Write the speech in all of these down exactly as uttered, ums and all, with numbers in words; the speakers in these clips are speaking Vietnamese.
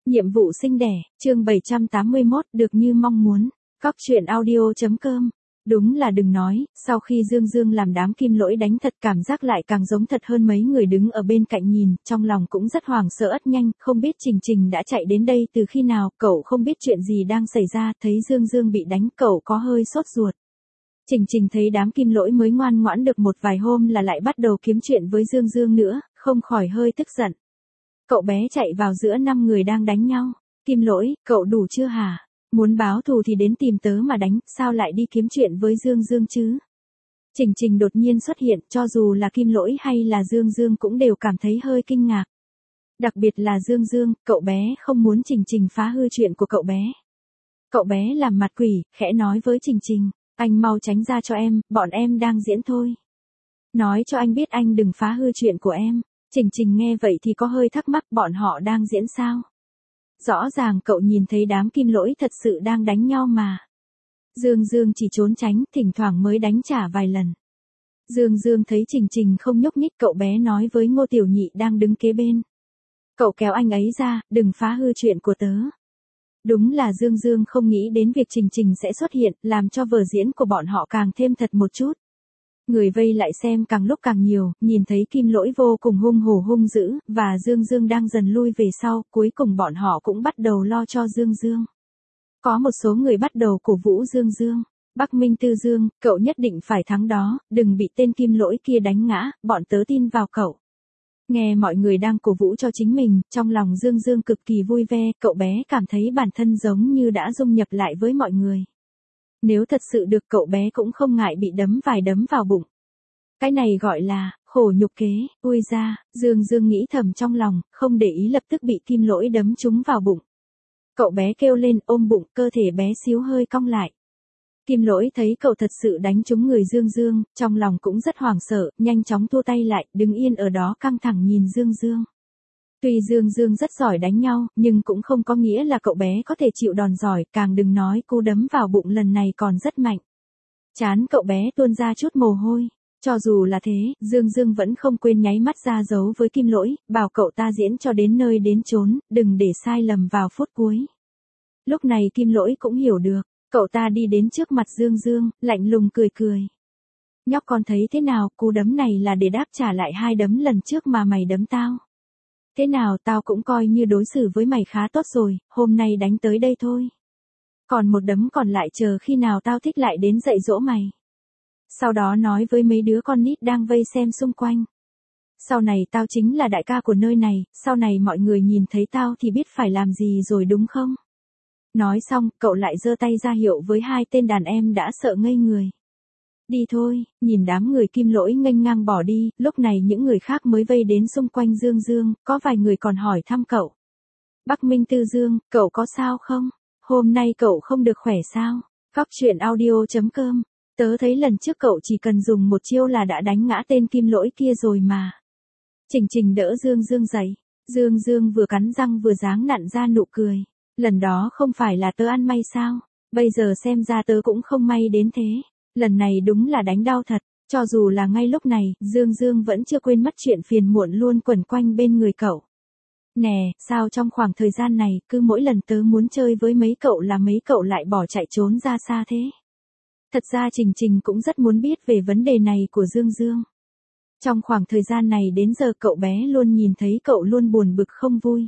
Nhiệm vụ sinh đẻ, chương bảy trăm tám mươi mốt, được như mong muốn. Cóc truyện audio chấm com. Đúng là đừng nói, sau khi Dương Dương làm đám kim lỗi đánh thật cảm giác lại càng giống thật hơn. Mấy người đứng ở bên cạnh nhìn, trong lòng cũng rất hoảng sợ ất nhanh, không biết Trình Trình đã chạy đến đây từ khi nào, cậu không biết chuyện gì đang xảy ra, thấy Dương Dương bị đánh, cậu có hơi sốt ruột. Trình Trình thấy đám kim lỗi mới ngoan ngoãn được một vài hôm là lại bắt đầu kiếm chuyện với Dương Dương nữa, không khỏi hơi tức giận. Cậu bé chạy vào giữa năm người đang đánh nhau. Kim lỗi, cậu đủ chưa hả? Muốn báo thù thì đến tìm tớ mà đánh, sao lại đi kiếm chuyện với Dương Dương chứ? Trình Trình đột nhiên xuất hiện, cho dù là kim lỗi hay là Dương Dương cũng đều cảm thấy hơi kinh ngạc. Đặc biệt là Dương Dương, cậu bé không muốn Trình Trình phá hư chuyện của cậu bé. Cậu bé làm mặt quỷ, khẽ nói với Trình Trình, anh mau tránh ra cho em, bọn em đang diễn thôi. Nói cho anh biết anh đừng phá hư chuyện của em. Trình Trình nghe vậy thì có hơi thắc mắc, bọn họ đang diễn sao? Rõ ràng cậu nhìn thấy đám kim lỗi thật sự đang đánh nhau mà. Dương Dương chỉ trốn tránh, thỉnh thoảng mới đánh trả vài lần. Dương Dương thấy Trình Trình không nhúc nhích, cậu bé nói với Ngô Tiểu Nhị đang đứng kế bên. Cậu kéo anh ấy ra, đừng phá hư chuyện của tớ. Đúng là Dương Dương không nghĩ đến việc Trình Trình sẽ xuất hiện, làm cho vở diễn của bọn họ càng thêm thật một chút. Người vây lại xem càng lúc càng nhiều, nhìn thấy kim lỗi vô cùng hung hổ hung dữ, và Dương Dương đang dần lui về sau, cuối cùng bọn họ cũng bắt đầu lo cho Dương Dương. Có một số người bắt đầu cổ vũ Dương Dương. Bắc Minh Tư Dương, cậu nhất định phải thắng đó, đừng bị tên kim lỗi kia đánh ngã, bọn tớ tin vào cậu. Nghe mọi người đang cổ vũ cho chính mình, trong lòng Dương Dương cực kỳ vui vẻ, cậu bé cảm thấy bản thân giống như đã dung nhập lại với mọi người. Nếu thật sự được, cậu bé cũng không ngại bị đấm vài đấm vào bụng. Cái này gọi là khổ nhục kế, ui ra, Dương Dương nghĩ thầm trong lòng, không để ý lập tức bị kim lỗi đấm trúng vào bụng. Cậu bé kêu lên ôm bụng, cơ thể bé xíu hơi cong lại. Kim lỗi thấy cậu thật sự đánh trúng người Dương Dương, trong lòng cũng rất hoảng sợ, nhanh chóng thua tay lại, đứng yên ở đó căng thẳng nhìn Dương Dương. Tuy Dương Dương rất giỏi đánh nhau, nhưng cũng không có nghĩa là cậu bé có thể chịu đòn giỏi, càng đừng nói cú đấm vào bụng lần này còn rất mạnh. Trán cậu bé tuôn ra chút mồ hôi. Cho dù là thế, Dương Dương vẫn không quên nháy mắt ra dấu với kim lỗi, bảo cậu ta diễn cho đến nơi đến chốn, đừng để sai lầm vào phút cuối. Lúc này kim lỗi cũng hiểu được, cậu ta đi đến trước mặt Dương Dương, lạnh lùng cười cười. Nhóc con thấy thế nào, cú đấm này là để đáp trả lại hai đấm lần trước mà mày đấm tao. Thế nào, tao cũng coi như đối xử với mày khá tốt rồi, hôm nay đánh tới đây thôi. Còn một đấm còn lại chờ khi nào tao thích lại đến dạy dỗ mày. Sau đó nói với mấy đứa con nít đang vây xem xung quanh. Sau này tao chính là đại ca của nơi này, sau này mọi người nhìn thấy tao thì biết phải làm gì rồi đúng không? Nói xong, cậu lại giơ tay ra hiệu với hai tên đàn em đã sợ ngây người. Đi thôi, nhìn đám người kim lỗi nghênh ngang bỏ đi, lúc này những người khác mới vây đến xung quanh Dương Dương, có vài người còn hỏi thăm cậu. Bắc Minh Tư Dương, cậu có sao không? Hôm nay cậu không được khỏe sao? Cóc truyện audio chấm com. Tớ thấy lần trước cậu chỉ cần dùng một chiêu là đã đánh ngã tên kim lỗi kia rồi mà. Trình Trình đỡ Dương Dương dậy. Dương Dương vừa cắn răng vừa dáng nặn ra nụ cười. Lần đó không phải là tớ ăn may sao? Bây giờ xem ra tớ cũng không may đến thế. Lần này đúng là đánh đau thật. Cho dù là ngay lúc này, Dương Dương vẫn chưa quên mất chuyện phiền muộn luôn quẩn quanh bên người cậu. Nè, sao trong khoảng thời gian này, cứ mỗi lần tớ muốn chơi với mấy cậu là mấy cậu lại bỏ chạy trốn ra xa thế? Thật ra Trình Trình cũng rất muốn biết về vấn đề này của Dương Dương. Trong khoảng thời gian này đến giờ cậu bé luôn nhìn thấy cậu luôn buồn bực không vui.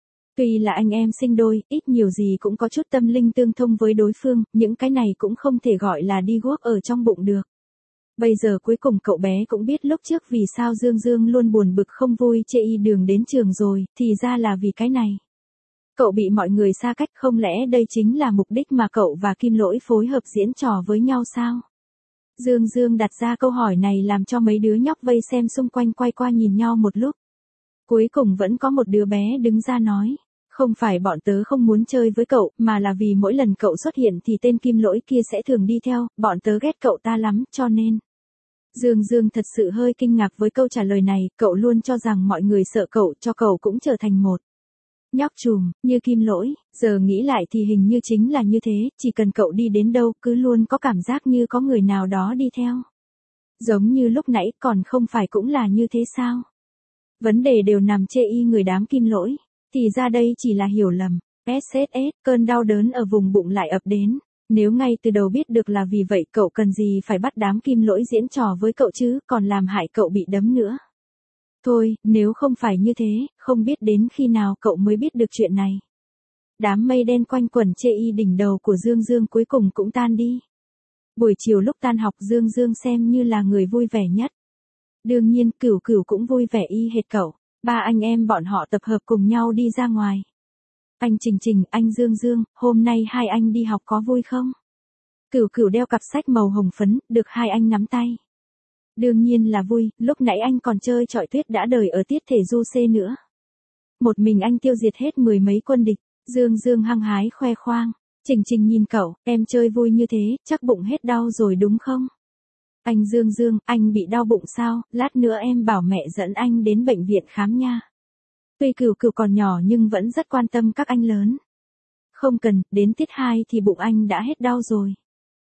Tuy là anh em sinh đôi, ít nhiều gì cũng có chút tâm linh tương thông với đối phương, những cái này cũng không thể gọi là đi guốc ở trong bụng được. Bây giờ cuối cùng cậu bé cũng biết lúc trước vì sao Dương Dương luôn buồn bực không vui chê y đường đến trường rồi, thì ra là vì cái này. Cậu bị mọi người xa cách, không lẽ đây chính là mục đích mà cậu và kim lỗi phối hợp diễn trò với nhau sao? Dương Dương đặt ra câu hỏi này làm cho mấy đứa nhóc vây xem xung quanh quay qua nhìn nhau một lúc. Cuối cùng vẫn có một đứa bé đứng ra nói, không phải bọn tớ không muốn chơi với cậu, mà là vì mỗi lần cậu xuất hiện thì tên kim lỗi kia sẽ thường đi theo, bọn tớ ghét cậu ta lắm, cho nên. Dương Dương thật sự hơi kinh ngạc với câu trả lời này, cậu luôn cho rằng mọi người sợ cậu, cho cậu cũng trở thành một nhóc trùm, như kim lỗi, giờ nghĩ lại thì hình như chính là như thế, chỉ cần cậu đi đến đâu cứ luôn có cảm giác như có người nào đó đi theo. Giống như lúc nãy còn không phải cũng là như thế sao? Vấn đề đều nằm chê y người đám kim lỗi. Thì ra đây chỉ là hiểu lầm. ét ét ét, cơn đau đớn ở vùng bụng lại ập đến. Nếu ngay từ đầu biết được là vì vậy cậu cần gì phải bắt đám kim lỗi diễn trò với cậu chứ, còn làm hại cậu bị đấm nữa. Thôi, nếu không phải như thế, không biết đến khi nào cậu mới biết được chuyện này. Đám mây đen quanh quẩn chê y đỉnh đầu của Dương Dương cuối cùng cũng tan đi. Buổi chiều lúc tan học Dương Dương xem như là người vui vẻ nhất. Đương nhiên Cửu Cửu cũng vui vẻ y hệt cậu. Ba anh em bọn họ tập hợp cùng nhau đi ra ngoài. Anh Trình Trình, anh Dương Dương, hôm nay hai anh đi học có vui không? Cửu Cửu đeo cặp sách màu hồng phấn, được hai anh nắm tay. Đương nhiên là vui, lúc nãy anh còn chơi chọi tuyết đã đời ở tiết thể du C nữa. Một mình anh tiêu diệt hết mười mấy quân địch, Dương Dương hăng hái khoe khoang. Trình Trình nhìn cậu, em chơi vui như thế, chắc bụng hết đau rồi đúng không? Anh Dương Dương, anh bị đau bụng sao, lát nữa em bảo mẹ dẫn anh đến bệnh viện khám nha. Tuy Cửu Cửu còn nhỏ nhưng vẫn rất quan tâm các anh lớn. Không cần, đến tiết hai thì bụng anh đã hết đau rồi.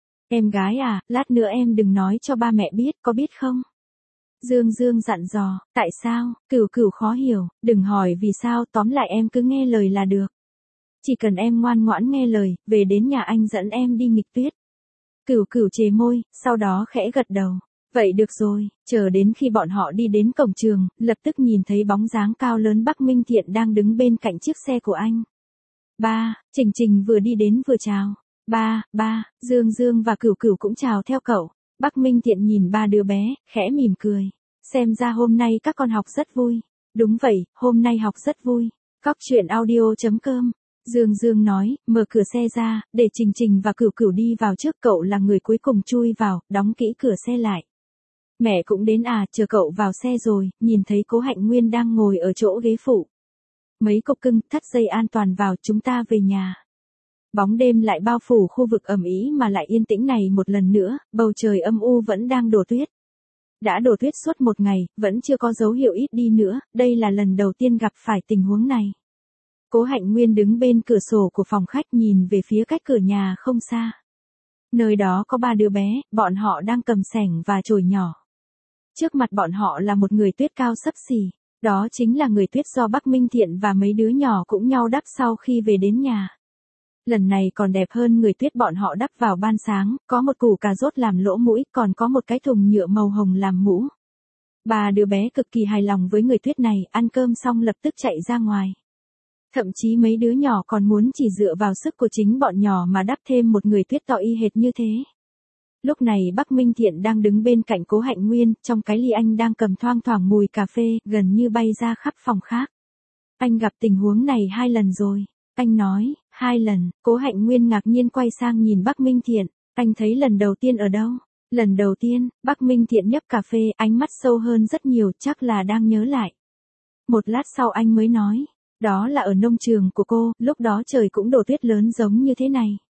Em gái à, lát nữa em đừng nói cho ba mẹ biết, có biết không? Dương Dương dặn dò, tại sao? Cửu Cửu khó hiểu, đừng hỏi vì sao, tóm lại em cứ nghe lời là được. Chỉ cần em ngoan ngoãn nghe lời, về đến nhà anh dẫn em đi nghịch tuyết. Cửu Cửu chề môi, sau đó khẽ gật đầu. Vậy được rồi, chờ đến khi bọn họ đi đến cổng trường, lập tức nhìn thấy bóng dáng cao lớn Bắc Minh Thiện đang đứng bên cạnh chiếc xe của anh. Ba, Trình Trình vừa đi đến vừa chào. Ba, ba, Dương Dương và Cửu Cửu cũng chào theo cậu. Bắc Minh Thiện nhìn ba đứa bé, khẽ mỉm cười. Xem ra hôm nay các con học rất vui. Đúng vậy, hôm nay học rất vui. Cóc truyện audio chấm com. Dương Dương nói, mở cửa xe ra, để Trình Trình và Cửu Cửu đi vào trước, cậu là người cuối cùng chui vào, đóng kỹ cửa xe lại. Mẹ cũng đến à, chờ cậu vào xe rồi, nhìn thấy Cố Hạnh Nguyên đang ngồi ở chỗ ghế phụ. Mấy cục cưng, thắt dây an toàn vào, chúng ta về nhà. Bóng đêm lại bao phủ khu vực ầm ĩ mà lại yên tĩnh này một lần nữa, bầu trời âm u vẫn đang đổ tuyết. Đã đổ tuyết suốt một ngày, vẫn chưa có dấu hiệu ít đi nữa, đây là lần đầu tiên gặp phải tình huống này. Cố Hạnh Nguyên đứng bên cửa sổ của phòng khách nhìn về phía cách cửa nhà không xa. Nơi đó có ba đứa bé, bọn họ đang cầm xẻng và chổi nhỏ. Trước mặt bọn họ là một người tuyết cao xấp xỉ, đó chính là người tuyết do Bắc Minh Thiện và mấy đứa nhỏ cũng nhau đắp sau khi về đến nhà. Lần này còn đẹp hơn người tuyết bọn họ đắp vào ban sáng, có một củ cà rốt làm lỗ mũi, còn có một cái thùng nhựa màu hồng làm mũ. Ba đứa bé cực kỳ hài lòng với người tuyết này, ăn cơm xong lập tức chạy ra ngoài. Thậm chí mấy đứa nhỏ còn muốn chỉ dựa vào sức của chính bọn nhỏ mà đắp thêm một người tuyết to y hệt như thế. Lúc này Bắc Minh Thiện đang đứng bên cạnh Cố Hạnh Nguyên, trong cái ly anh đang cầm thoang thoảng mùi cà phê, gần như bay ra khắp phòng khác. Anh gặp tình huống này hai lần rồi. Anh nói, hai lần, Cố Hạnh Nguyên ngạc nhiên quay sang nhìn Bắc Minh Thiện. Anh thấy lần đầu tiên ở đâu? Lần đầu tiên, Bắc Minh Thiện nhấp cà phê, ánh mắt sâu hơn rất nhiều, chắc là đang nhớ lại. Một lát sau anh mới nói, đó là ở nông trường của cô, lúc đó trời cũng đổ tuyết lớn giống như thế này.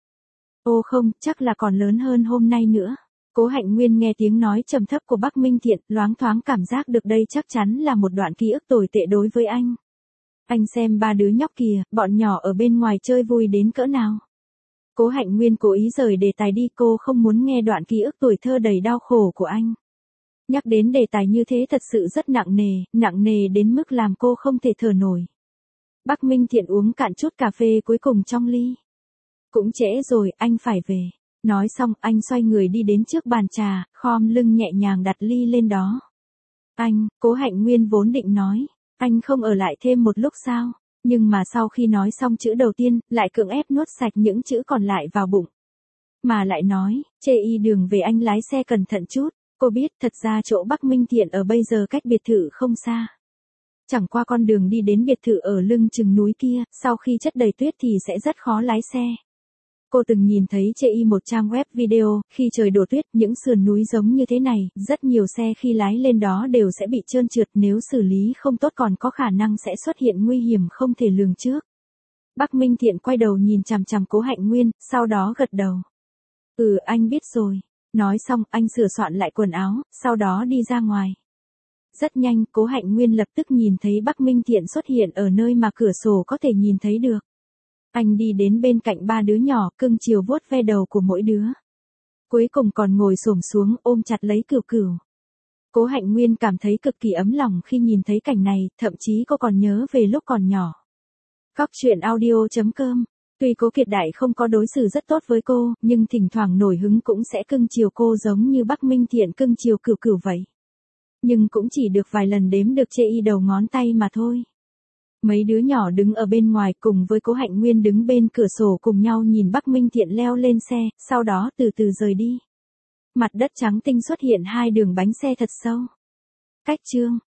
Ô không, chắc là còn lớn hơn hôm nay nữa. Cố Hạnh Nguyên nghe tiếng nói trầm thấp của Bắc Minh Thiện, loáng thoáng cảm giác được đây chắc chắn là một đoạn ký ức tồi tệ đối với anh. Anh xem ba đứa nhóc kìa, bọn nhỏ ở bên ngoài chơi vui đến cỡ nào. Cố Hạnh Nguyên cố ý rời đề tài đi, cô không muốn nghe đoạn ký ức tuổi thơ đầy đau khổ của anh. Nhắc đến đề tài như thế thật sự rất nặng nề, nặng nề đến mức làm cô không thể thở nổi. Bắc Minh Thiện uống cạn chút cà phê cuối cùng trong ly. Cũng trễ rồi, anh phải về. Nói xong, anh xoay người đi đến trước bàn trà, khom lưng nhẹ nhàng đặt ly lên đó. Anh, Cố Hạnh Nguyên vốn định nói, anh không ở lại thêm một lúc sao? Nhưng mà sau khi nói xong chữ đầu tiên, lại cưỡng ép nuốt sạch những chữ còn lại vào bụng. Mà lại nói, chê y đường về anh lái xe cẩn thận chút. Cô biết thật ra chỗ Bắc Minh Thiện ở bây giờ cách biệt thự không xa. Chẳng qua con đường đi đến biệt thự ở lưng chừng núi kia, sau khi chất đầy tuyết thì sẽ rất khó lái xe. Cô từng nhìn thấy chê y một trang web video, khi trời đổ tuyết, những sườn núi giống như thế này, rất nhiều xe khi lái lên đó đều sẽ bị trơn trượt, nếu xử lý không tốt còn có khả năng sẽ xuất hiện nguy hiểm không thể lường trước. Bắc Minh Thiện quay đầu nhìn chằm chằm Cố Hạnh Nguyên, sau đó gật đầu. Ừ, anh biết rồi. Nói xong, anh sửa soạn lại quần áo, sau đó đi ra ngoài. Rất nhanh, Cố Hạnh Nguyên lập tức nhìn thấy Bắc Minh Thiện xuất hiện ở nơi mà cửa sổ có thể nhìn thấy được. Anh đi đến bên cạnh ba đứa nhỏ, cưng chiều vuốt ve đầu của mỗi đứa. Cuối cùng còn ngồi xổm xuống ôm chặt lấy Cửu Cửu. Cố Hạnh Nguyên cảm thấy cực kỳ ấm lòng khi nhìn thấy cảnh này, thậm chí cô còn nhớ về lúc còn nhỏ. Cóc truyện audio chấm com. Tuy Cố Kiệt Đại không có đối xử rất tốt với cô, nhưng thỉnh thoảng nổi hứng cũng sẽ cưng chiều cô giống như Bắc Minh Thiện cưng chiều Cửu Cửu vậy. Nhưng cũng chỉ được vài lần đếm được chê y đầu ngón tay mà thôi. Mấy đứa nhỏ đứng ở bên ngoài cùng với Cố Hạnh Nguyên đứng bên cửa sổ cùng nhau nhìn Bắc Minh Thiện leo lên xe, sau đó từ từ rời đi. Mặt đất trắng tinh xuất hiện hai đường bánh xe thật sâu. Cách chương